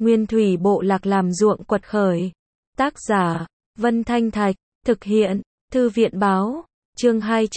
Nguyên thủy bộ lạc làm ruộng quật khởi. Tác giả, Vân Thanh Thạch, thực hiện, Thư viện báo, chương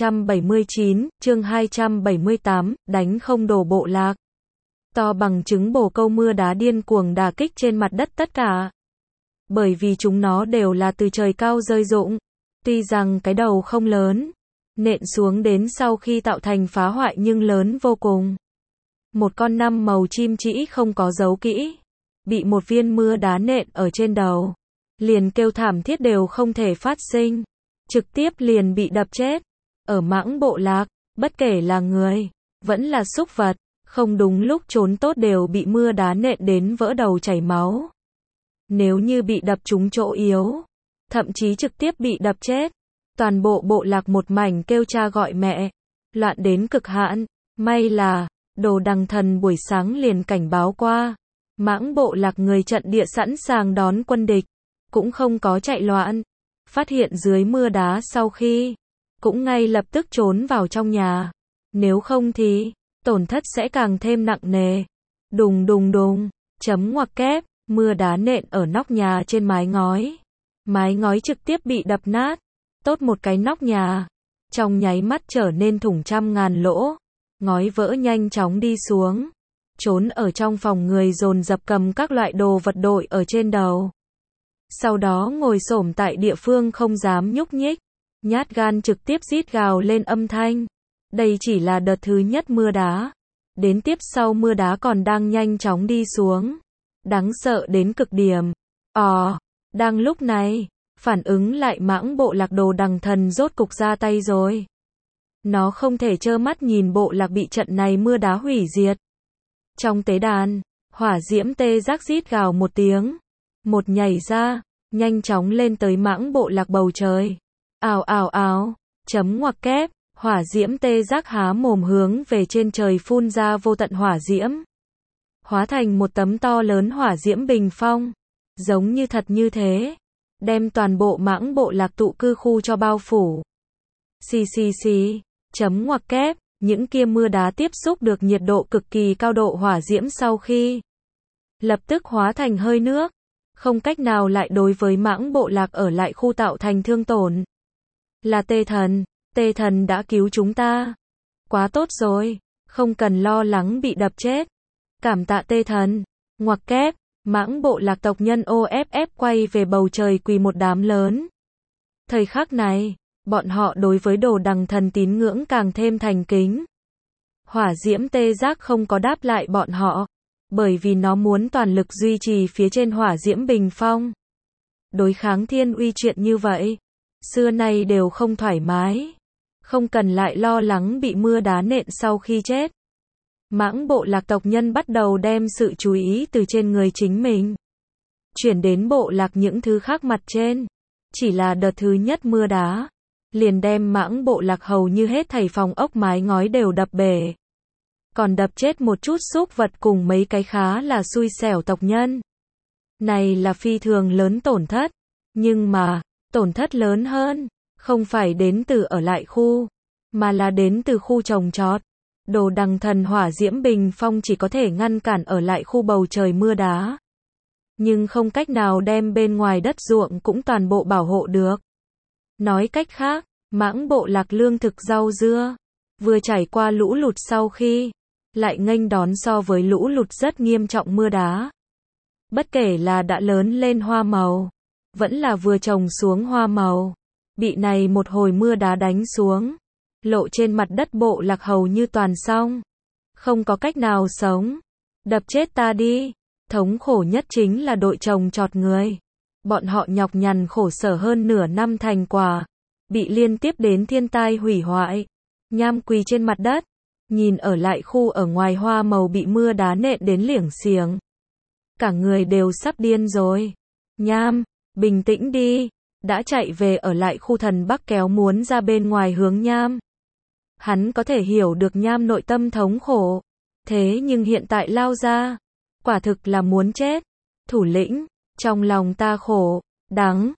279, chương 278, đánh không đổ bộ lạc. To bằng trứng bồ câu mưa đá điên cuồng đả kích trên mặt đất tất cả. Bởi vì chúng nó đều là từ trời cao rơi rụng. Tuy rằng cái đầu không lớn, nện xuống đến sau khi tạo thành phá hoại nhưng lớn vô cùng. Một con năm màu chim trĩ không có dấu kỹ, bị một viên mưa đá nện ở trên đầu, liền kêu thảm thiết đều không thể phát sinh, trực tiếp liền bị đập chết. Ở Mãng bộ lạc, bất kể là người, vẫn là súc vật, không đúng lúc trốn tốt đều bị mưa đá nện đến vỡ đầu chảy máu. Nếu như bị đập trúng chỗ yếu, thậm chí trực tiếp bị đập chết. Toàn bộ bộ lạc một mảnh kêu cha gọi mẹ, loạn đến cực hạn. May là, Đồ Đằng Thần buổi sáng liền cảnh báo qua, Mãng bộ lạc người trận địa sẵn sàng đón quân địch, cũng không có chạy loạn. Phát hiện dưới mưa đá sau khi, cũng ngay lập tức trốn vào trong nhà. Nếu không thì, tổn thất sẽ càng thêm nặng nề. Đùng đùng đùng, chấm ngoặc kép, mưa đá nện ở nóc nhà trên mái ngói. Mái ngói trực tiếp bị đập nát. Tốt một cái nóc nhà, trong nháy mắt trở nên thủng trăm ngàn lỗ. Ngói vỡ nhanh chóng đi xuống. Trốn ở trong phòng người dồn dập cầm các loại đồ vật đội ở trên đầu. Sau đó ngồi xổm tại địa phương không dám nhúc nhích. Nhát gan trực tiếp rít gào lên âm thanh. Đây chỉ là đợt thứ nhất mưa đá. Đến tiếp sau mưa đá còn đang nhanh chóng đi xuống. Đáng sợ đến cực điểm. Đang lúc này, phản ứng lại Mãng bộ lạc Đồ Đằng Thần rốt cục ra tay rồi. Nó không thể trơ mắt nhìn bộ lạc bị trận này mưa đá hủy diệt. Trong tế đàn, hỏa diễm tê giác rít gào một tiếng. Một nhảy ra, nhanh chóng lên tới Mãng bộ lạc bầu trời. Ào ào ào, chấm ngoặc kép, hỏa diễm tê giác há mồm hướng về trên trời phun ra vô tận hỏa diễm. Hóa thành một tấm to lớn hỏa diễm bình phong. Giống như thật như thế. Đem toàn bộ Mãng bộ lạc tụ cư khu cho bao phủ. Xì, chấm ngoặc kép, những kia mưa đá tiếp xúc được nhiệt độ cực kỳ cao độ hỏa diễm sau khi lập tức hóa thành hơi nước, không cách nào lại đối với Mãng bộ lạc ở lại khu tạo thành thương tổn. Là Tê Thần đã cứu chúng ta. Quá tốt rồi, không cần lo lắng bị đập chết. Cảm tạ Tê Thần. Ngoặc kép, Mãng bộ lạc tộc nhân OFF quay về bầu trời quỳ một đám lớn. Thời khắc này, bọn họ đối với Đồ Đằng Thần tín ngưỡng càng thêm thành kính. Hỏa diễm tê giác không có đáp lại bọn họ, bởi vì nó muốn toàn lực duy trì phía trên hỏa diễm bình phong. Đối kháng thiên uy chuyện như vậy, xưa nay đều không thoải mái. Không cần lại lo lắng bị mưa đá nện sau khi chết. Mãng bộ lạc tộc nhân bắt đầu đem sự chú ý từ trên người chính mình chuyển đến bộ lạc những thứ khác mặt trên. Chỉ là đợt thứ nhất mưa đá, liền đem Mãng bộ lạc hầu như hết thảy phòng ốc mái ngói đều đập bể. Còn đập chết một chút súc vật cùng mấy cái khá là xui xẻo tộc nhân. Này là phi thường lớn tổn thất. Nhưng mà, tổn thất lớn hơn, không phải đến từ ở lại khu, mà là đến từ khu trồng trọt. Đồ Đằng Thần hỏa diễm bình phong chỉ có thể ngăn cản ở lại khu bầu trời mưa đá. Nhưng không cách nào đem bên ngoài đất ruộng cũng toàn bộ bảo hộ được. Nói cách khác, Mãng bộ lạc lương thực rau dưa, vừa trải qua lũ lụt sau khi, lại nghênh đón so với lũ lụt rất nghiêm trọng mưa đá. Bất kể là đã lớn lên hoa màu, vẫn là vừa trồng xuống hoa màu, bị này một hồi mưa đá đánh xuống. Lộ trên mặt đất bộ lạc hầu như toàn xong. Không có cách nào sống. Đập chết ta đi. Thống khổ nhất chính là đội trồng trọt người. Bọn họ nhọc nhằn khổ sở hơn nửa năm thành quả. Bị liên tiếp đến thiên tai hủy hoại. Nham quỳ trên mặt đất. Nhìn ở lại khu ở ngoài hoa màu bị mưa đá nện đến liểng xiềng. Cả người đều sắp điên rồi. Nham, bình tĩnh đi. Đã chạy về ở lại khu Thần Bắc kéo muốn ra bên ngoài hướng Nham. Hắn có thể hiểu được Nham nội tâm thống khổ. Thế nhưng hiện tại lao ra, quả thực là muốn chết. Thủ lĩnh, trong lòng ta khổ, đắng,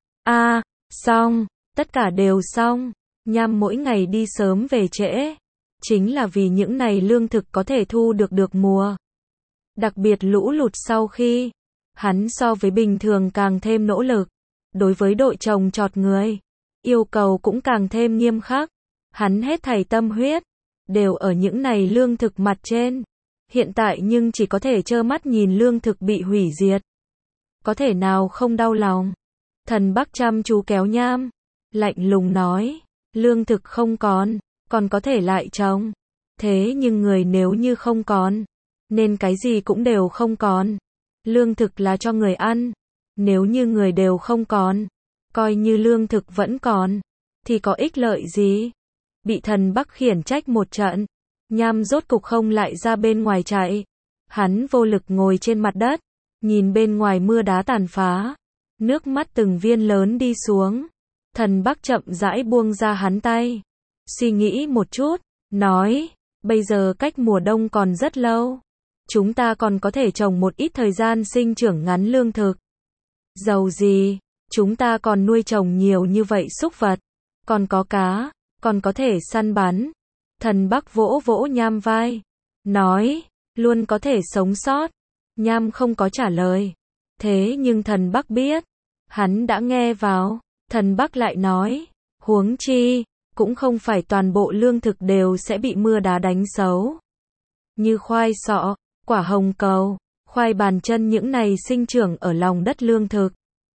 xong, tất cả đều xong. Nham mỗi ngày đi sớm về trễ, chính là vì những này lương thực có thể thu được mùa. Đặc biệt lũ lụt sau khi, Hắn so với bình thường càng thêm nỗ lực. Đối với đội trồng trọt người, yêu cầu cũng càng thêm nghiêm khắc. Hắn hết thảy tâm huyết, đều ở những này lương thực mặt trên. Hiện tại nhưng chỉ có thể trơ mắt nhìn lương thực bị hủy diệt. Có thể nào không đau lòng? Thần Bắc chăm chú kéo Nham, lạnh lùng nói, lương thực không còn có thể lại trồng. Thế nhưng người nếu như không còn, nên cái gì cũng đều không còn. Lương thực là cho người ăn, nếu như người đều không còn, coi như lương thực vẫn còn, thì có ích lợi gì? Bị thần Bắc khiển trách một trận, Nham rốt cục không lại ra bên ngoài chạy. Hắn vô lực ngồi trên mặt đất, nhìn bên ngoài mưa đá tàn phá, nước mắt từng viên lớn đi xuống. Thần Bắc chậm rãi buông ra hắn tay, suy nghĩ một chút, nói, bây giờ cách mùa đông còn rất lâu. Chúng ta còn có thể trồng một ít thời gian sinh trưởng ngắn lương thực. Dầu gì, chúng ta còn nuôi trồng nhiều như vậy súc vật, còn có cá, còn có thể săn bắn. Thần Bắc vỗ vỗ Nham vai, nói, luôn có thể sống sót. Nham không có trả lời. Thế nhưng thần Bắc biết, hắn đã nghe vào. Thần Bắc lại nói, huống chi, cũng không phải toàn bộ lương thực đều sẽ bị mưa đá đánh xấu. Như khoai sọ, quả hồng cầu, khoai bàn chân những này sinh trưởng ở lòng đất lương thực.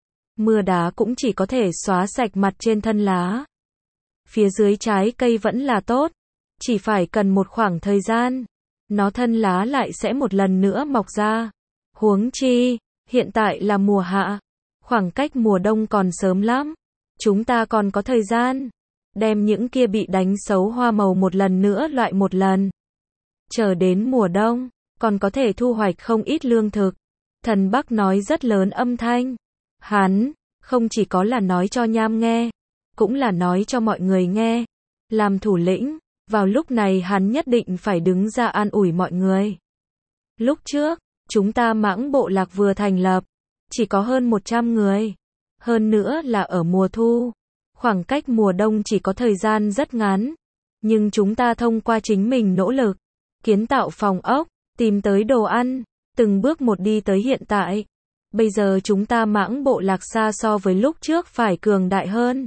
Mưa đá cũng chỉ có thể xóa sạch mặt trên thân lá. Phía dưới trái cây vẫn là tốt, chỉ phải cần một khoảng thời gian, nó thân lá lại sẽ một lần nữa mọc ra. Huống chi, hiện tại là mùa hạ, khoảng cách mùa đông còn sớm lắm, chúng ta còn có thời gian, đem những kia bị đánh xấu hoa màu một lần nữa loại một lần. Chờ đến mùa đông, còn có thể thu hoạch không ít lương thực. Thần Bắc nói rất lớn âm thanh. Hắn, không chỉ có là nói cho Nham nghe, cũng là nói cho mọi người nghe. Làm thủ lĩnh, vào lúc này hắn nhất định phải đứng ra an ủi mọi người. Lúc trước, chúng ta Mãng bộ lạc vừa thành lập, chỉ có hơn 100 người. Hơn nữa là ở mùa thu. Khoảng cách mùa đông chỉ có thời gian rất ngắn. Nhưng chúng ta thông qua chính mình nỗ lực, kiến tạo phòng ốc, tìm tới đồ ăn, từng bước một đi tới hiện tại. Bây giờ chúng ta Mãng bộ lạc xa so với lúc trước phải cường đại hơn.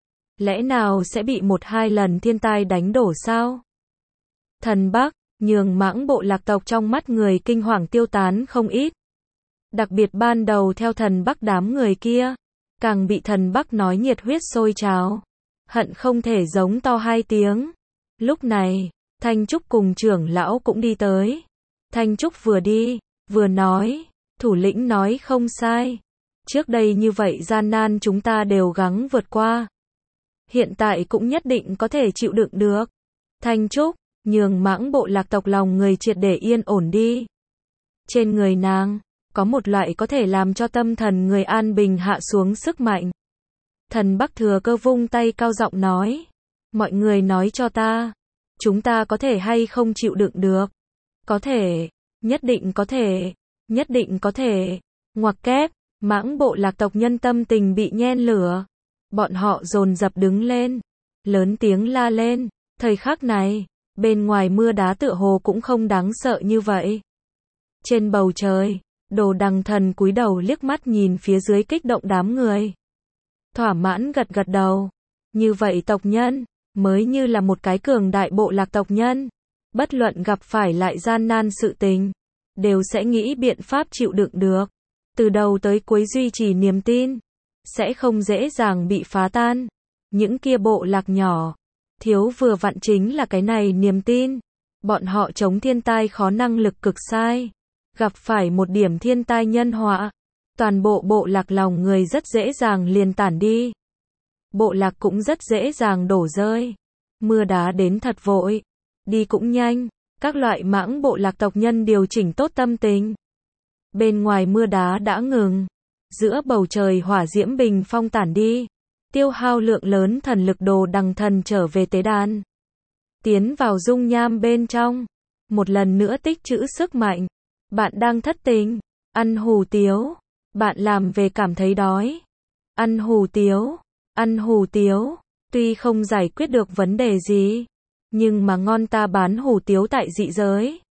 Lẽ nào sẽ bị 1-2 lần thiên tai đánh đổ sao? Thần Bắc, nhường Mãng bộ lạc tộc trong mắt người kinh hoàng tiêu tán không ít. Đặc biệt ban đầu theo thần Bắc đám người kia, càng bị thần Bắc nói nhiệt huyết sôi trào, hận không thể giống to 2 tiếng. Lúc này, Thanh Trúc cùng trưởng lão cũng đi tới. Thanh Trúc vừa đi, vừa nói, thủ lĩnh nói không sai. Trước đây như vậy gian nan chúng ta đều gắng vượt qua. Hiện tại cũng nhất định có thể chịu đựng được. Thanh Trúc, nhường Mãng bộ lạc tộc lòng người triệt để yên ổn đi. Trên người nàng, có một loại có thể làm cho tâm thần người an bình hạ xuống sức mạnh. Thần Bắc thừa cơ vung tay cao giọng nói. Mọi người nói cho ta, chúng ta có thể hay không chịu đựng được? Có thể, nhất định có thể, nhất định có thể. Ngoặc kép, Mãng bộ lạc tộc nhân tâm tình bị nhen lửa. Bọn họ dồn dập đứng lên, lớn tiếng la lên. Thời khắc này, bên ngoài mưa đá tựa hồ cũng không đáng sợ như vậy. Trên bầu trời, Đồ Đằng Thần cúi đầu liếc mắt nhìn phía dưới kích động đám người. Thỏa mãn gật gật đầu. Như vậy tộc nhân, mới như là một cái cường đại bộ lạc tộc nhân. Bất luận gặp phải lại gian nan sự tình, đều sẽ nghĩ biện pháp chịu đựng được. Từ đầu tới cuối duy trì niềm tin, sẽ không dễ dàng bị phá tan. Những kia bộ lạc nhỏ, thiếu vừa vặn chính là cái này niềm tin. Bọn họ chống thiên tai khó năng lực cực sai. Gặp phải một điểm thiên tai nhân họa, toàn bộ bộ lạc lòng người rất dễ dàng liền tản đi. Bộ lạc cũng rất dễ dàng đổ rơi. Mưa đá đến thật vội, đi cũng nhanh. Các loại Mãng bộ lạc tộc nhân điều chỉnh tốt tâm tình. Bên ngoài mưa đá đã ngừng. Giữa bầu trời hỏa diễm bình phong tản đi. Tiêu hao lượng lớn thần lực Đồ Đằng Thần trở về tế đàn. Tiến vào dung nham bên trong. Một lần nữa tích trữ sức mạnh. Bạn đang thất tình, ăn hủ tiếu. Bạn làm về cảm thấy đói. Ăn hủ tiếu, ăn hủ tiếu. Tuy không giải quyết được vấn đề gì, nhưng mà ngon, ta bán hủ tiếu tại dị giới.